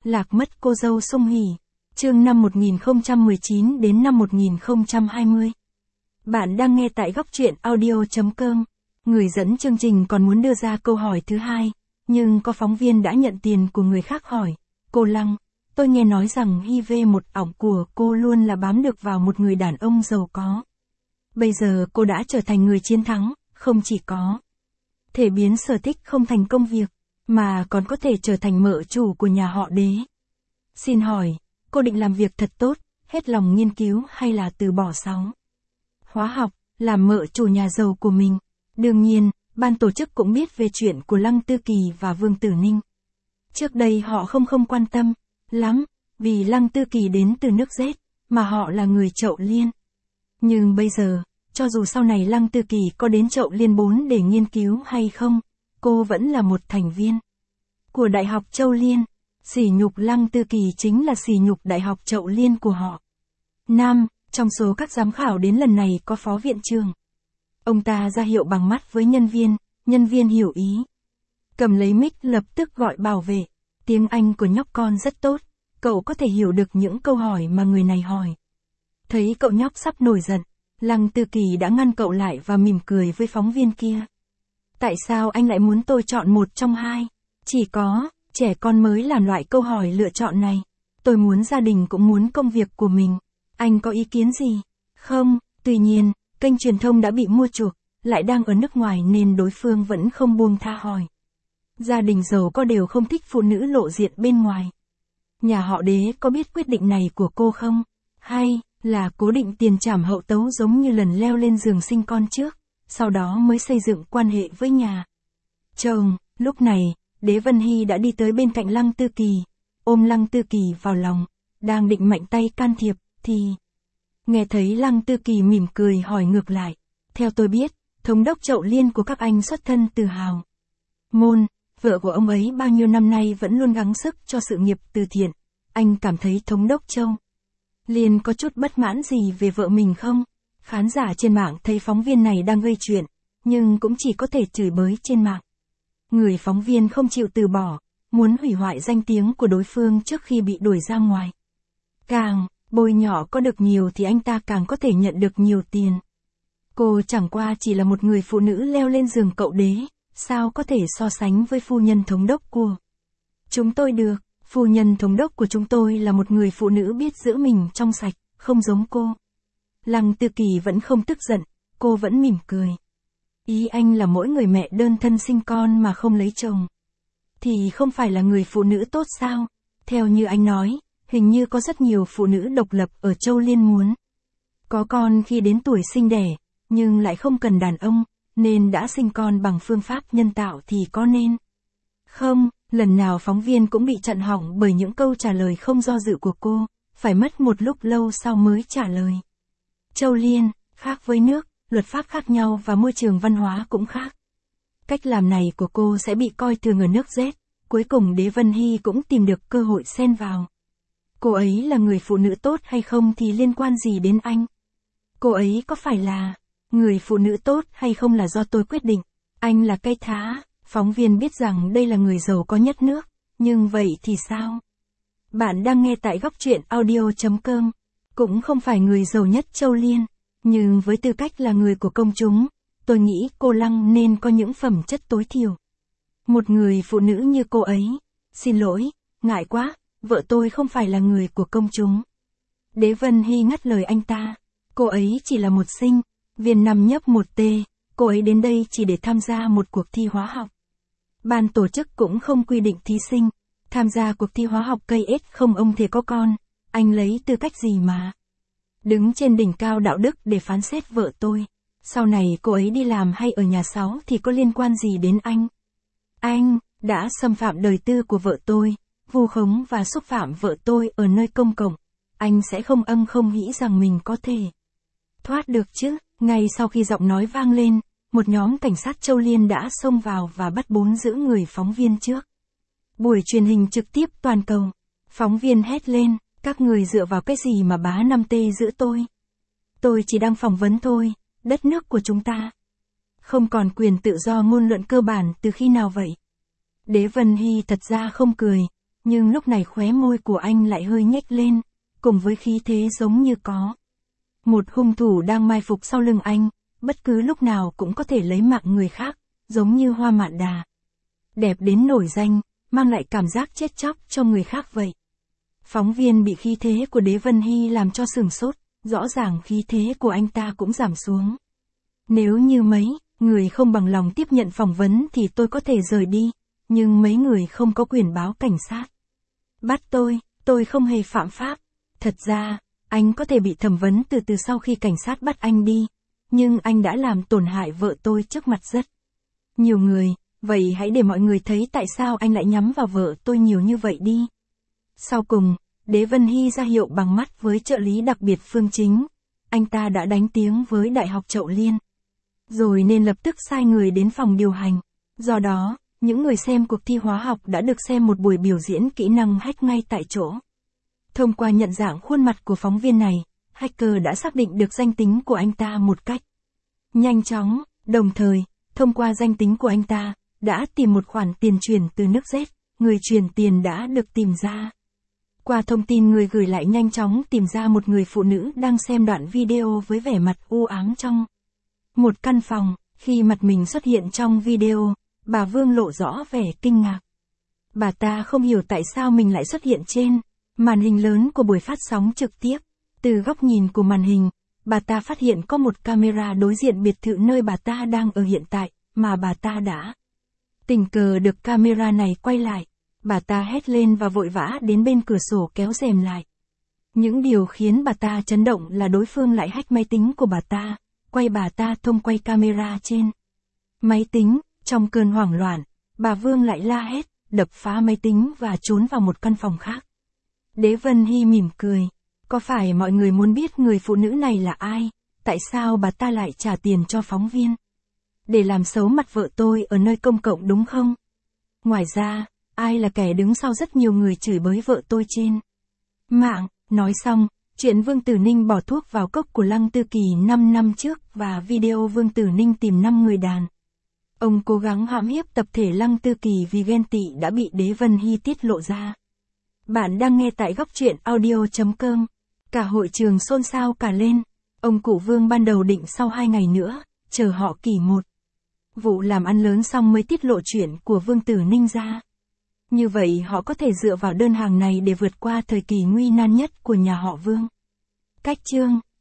Lạc mất cô dâu Song Hỷ. Chương năm 1019 đến năm 1020. Bạn đang nghe tại góc truyện audio.com. Người dẫn chương trình còn muốn đưa ra câu hỏi thứ hai, nhưng có phóng viên đã nhận tiền của người khác hỏi. Cô Lăng, tôi nghe nói rằng HIV ỏng của cô luôn là bám được vào một người đàn ông giàu có. Bây giờ cô đã trở thành người chiến thắng, không chỉ có thể biến sở thích không thành công việc, mà còn có thể trở thành mợ chủ của nhà họ Đế. Xin hỏi, cô định làm việc thật tốt, hết lòng nghiên cứu hay là từ bỏ hóa học, làm mợ chủ nhà giàu của mình? Đương nhiên, ban tổ chức cũng biết về chuyện của Lăng Tư Kỳ và Vương Tử Ninh. Trước đây họ không quan tâm lắm, vì Lăng Tư Kỳ đến từ nước Z, mà họ là người Chậu Liên. Nhưng bây giờ, cho dù sau này Lăng Tư Kỳ có đến Chậu Liên 4 để nghiên cứu hay không, cô vẫn là một thành viên của Đại học Chậu Liên. Sỉ nhục Lăng Tư Kỳ chính là sỉ nhục Đại học Chậu Liên của họ. Trong số các giám khảo đến lần này có phó viện trưởng. Ông ta ra hiệu bằng mắt với nhân viên hiểu ý. Cầm lấy mic lập tức gọi bảo vệ. Tiếng Anh của nhóc con rất tốt, cậu có thể hiểu được những câu hỏi mà người này hỏi. Thấy cậu nhóc sắp nổi giận, Lăng Tư Kỳ đã ngăn cậu lại và mỉm cười với phóng viên kia. Tại sao anh lại muốn tôi chọn một trong hai? Chỉ có trẻ con mới làm loại câu hỏi lựa chọn này. Tôi muốn gia đình cũng muốn công việc của mình. Anh có ý kiến gì? Không, tuy nhiên, kênh truyền thông đã bị mua chuộc, lại đang ở nước ngoài nên đối phương vẫn không buông tha hỏi. Gia đình giàu có đều không thích phụ nữ lộ diện bên ngoài. Nhà họ Đế có biết quyết định này của cô không? Hay là cố định tiền trảm hậu tấu giống như lần leo lên giường sinh con trước, sau đó mới xây dựng quan hệ với nhà chồng? Lúc này, Đế Vân Hy đã đi tới bên cạnh Lăng Tư Kỳ, ôm Lăng Tư Kỳ vào lòng, đang định mạnh tay can thiệp, thì nghe thấy Lăng Tư Kỳ mỉm cười hỏi ngược lại. Theo tôi biết, thống đốc Chậu Liên của các anh xuất thân từ hào môn, vợ của ông ấy bao nhiêu năm nay vẫn luôn gắng sức cho sự nghiệp từ thiện. Anh cảm thấy thống đốc Chậu Liên có chút bất mãn gì về vợ mình không? Khán giả trên mạng thấy phóng viên này đang gây chuyện, nhưng cũng chỉ có thể chửi bới trên mạng. Người phóng viên không chịu từ bỏ, muốn hủy hoại danh tiếng của đối phương trước khi bị đuổi ra ngoài. Càng bôi nhọ có được nhiều thì anh ta càng có thể nhận được nhiều tiền. Cô chẳng qua chỉ là một người phụ nữ leo lên giường cậu Đế, sao có thể so sánh với phu nhân thống đốc của chúng tôi được? Phu nhân thống đốc của chúng tôi là một người phụ nữ biết giữ mình trong sạch, không giống cô. Lăng Tư Kỳ vẫn không tức giận, cô vẫn mỉm cười. Ý anh là mỗi người mẹ đơn thân sinh con mà không lấy chồng thì không phải là người phụ nữ tốt sao? Theo như anh nói, hình như có rất nhiều phụ nữ độc lập ở Chậu Liên muốn có con khi đến tuổi sinh đẻ, nhưng lại không cần đàn ông, nên đã sinh con bằng phương pháp nhân tạo thì có nên không? Lần nào phóng viên cũng bị chặn hỏng bởi những câu trả lời không do dự của cô, phải mất một lúc lâu sau mới trả lời. Chậu Liên, khác với nước, luật pháp khác nhau và môi trường văn hóa cũng khác. Cách làm này của cô sẽ bị coi thường ở nước Z. Cuối cùng Đế Vân Hy cũng tìm được cơ hội xen vào. Cô ấy là người phụ nữ tốt hay không thì liên quan gì đến anh? Cô ấy có phải là người phụ nữ tốt hay không là do tôi quyết định. Anh là cây thá. Phóng viên biết rằng đây là người giàu có nhất nước, nhưng vậy thì sao? Bạn đang nghe tại góc truyện audio.com. Cũng không phải người giàu nhất Chậu Liên, nhưng với tư cách là người của công chúng, tôi nghĩ cô Lăng nên có những phẩm chất tối thiểu. Một người phụ nữ như cô ấy. Xin lỗi, ngại quá, vợ tôi không phải là người của công chúng. Đế Vân Hy ngắt lời anh ta. Cô ấy chỉ là một sinh viên năm nhấp 1T, cô ấy đến đây chỉ để tham gia một cuộc thi hóa học. Ban tổ chức cũng không quy định thí sinh tham gia cuộc thi hóa học cây ếch không ông thể có con. Anh lấy tư cách gì mà đứng trên đỉnh cao đạo đức để phán xét vợ tôi? Sau này cô ấy đi làm hay ở nhà sáu thì có liên quan gì đến anh? Anh đã xâm phạm đời tư của vợ tôi, vu khống và xúc phạm vợ tôi ở nơi công cộng. Anh sẽ không nghĩ rằng mình có thể thoát được chứ? Ngay sau khi giọng nói vang lên, một nhóm cảnh sát Chậu Liên đã xông vào và bắt 4 giữ người phóng viên trước buổi truyền hình trực tiếp toàn cầu. Phóng viên hét lên, các người dựa vào cái gì mà bá 5T giữ tôi? Tôi chỉ đang phỏng vấn thôi, đất nước của chúng ta không còn quyền tự do ngôn luận cơ bản từ khi nào vậy? Đế Vân Hy thật ra không cười, Nhưng lúc này khóe môi của anh lại hơi nhếch lên, cùng với khí thế giống như có một hung thủ đang mai phục sau lưng anh, bất cứ lúc nào cũng có thể lấy mạng người khác, giống như Hoa Mạn Đà. Đẹp đến nổi danh, mang lại cảm giác chết chóc cho người khác vậy. Phóng viên bị khí thế của Đế Vân Hy làm cho sửng sốt, rõ ràng khí thế của anh ta cũng giảm xuống. Nếu như mấy người không bằng lòng tiếp nhận phỏng vấn thì tôi có thể rời đi, nhưng mấy người không có quyền báo cảnh sát. Bắt tôi không hề phạm pháp. Thật ra, anh có thể bị thẩm vấn từ từ sau khi cảnh sát bắt anh đi, nhưng anh đã làm tổn hại vợ tôi trước mặt rất nhiều người, vậy hãy để mọi người thấy tại sao anh lại nhắm vào vợ tôi nhiều như vậy đi. Sau cùng, Đế Vân Hy ra hiệu bằng mắt với trợ lý đặc biệt Phương Chính. Anh ta đã đánh tiếng với Đại học Chậu Liên, rồi nên lập tức sai người đến phòng điều hành. Do đó, những người xem cuộc thi hóa học đã được xem một buổi biểu diễn kỹ năng hack ngay tại chỗ. Thông qua nhận dạng khuôn mặt của phóng viên này, hacker đã xác định được danh tính của anh ta một cách nhanh chóng, đồng thời, thông qua danh tính của anh ta, đã tìm một khoản tiền chuyển từ nước Z, người chuyển tiền đã được tìm ra. Qua thông tin người gửi lại nhanh chóng tìm ra một người phụ nữ đang xem đoạn video với vẻ mặt u ám trong một căn phòng. Khi mặt mình xuất hiện trong video, bà Vương lộ rõ vẻ kinh ngạc. Bà ta không hiểu tại sao mình lại xuất hiện trên màn hình lớn của buổi phát sóng trực tiếp. Từ góc nhìn của màn hình, bà ta phát hiện có một camera đối diện biệt thự nơi bà ta đang ở hiện tại, mà bà ta đã tình cờ được camera này quay lại. Bà ta hét lên và vội vã đến bên cửa sổ kéo rèm lại. Những điều khiến bà ta chấn động là đối phương lại hack máy tính của bà ta, quay bà ta thông quay camera trên máy tính. Trong cơn hoảng loạn, bà Vương lại la hét, đập phá máy tính và trốn vào một căn phòng khác. Đế Vân Hy mỉm cười. Có phải mọi người muốn biết người phụ nữ này là ai? Tại sao bà ta lại trả tiền cho phóng viên? Để làm xấu mặt vợ tôi ở nơi công cộng đúng không? Ngoài ra, ai là kẻ đứng sau rất nhiều người chửi bới vợ tôi trên mạng? Nói xong, chuyện Vương Tử Ninh bỏ thuốc vào cốc của Lăng Tư Kỳ 5 năm trước và video Vương Tử Ninh tìm 5 người đàn ông cố gắng hãm hiếp tập thể Lăng Tư Kỳ vì ghen tị đã bị Đế Vân Hy tiết lộ ra. Bạn đang nghe tại góc truyện audio.com. Cả hội trường xôn xao cả lên. Ông cụ Vương ban đầu định sau 2 ngày nữa, chờ họ kỳ một vụ làm ăn lớn xong mới tiết lộ chuyện của Vương Tử Ninh ra. Như vậy họ có thể dựa vào đơn hàng này để vượt qua thời kỳ nguy nan nhất của nhà họ Vương. Cách chương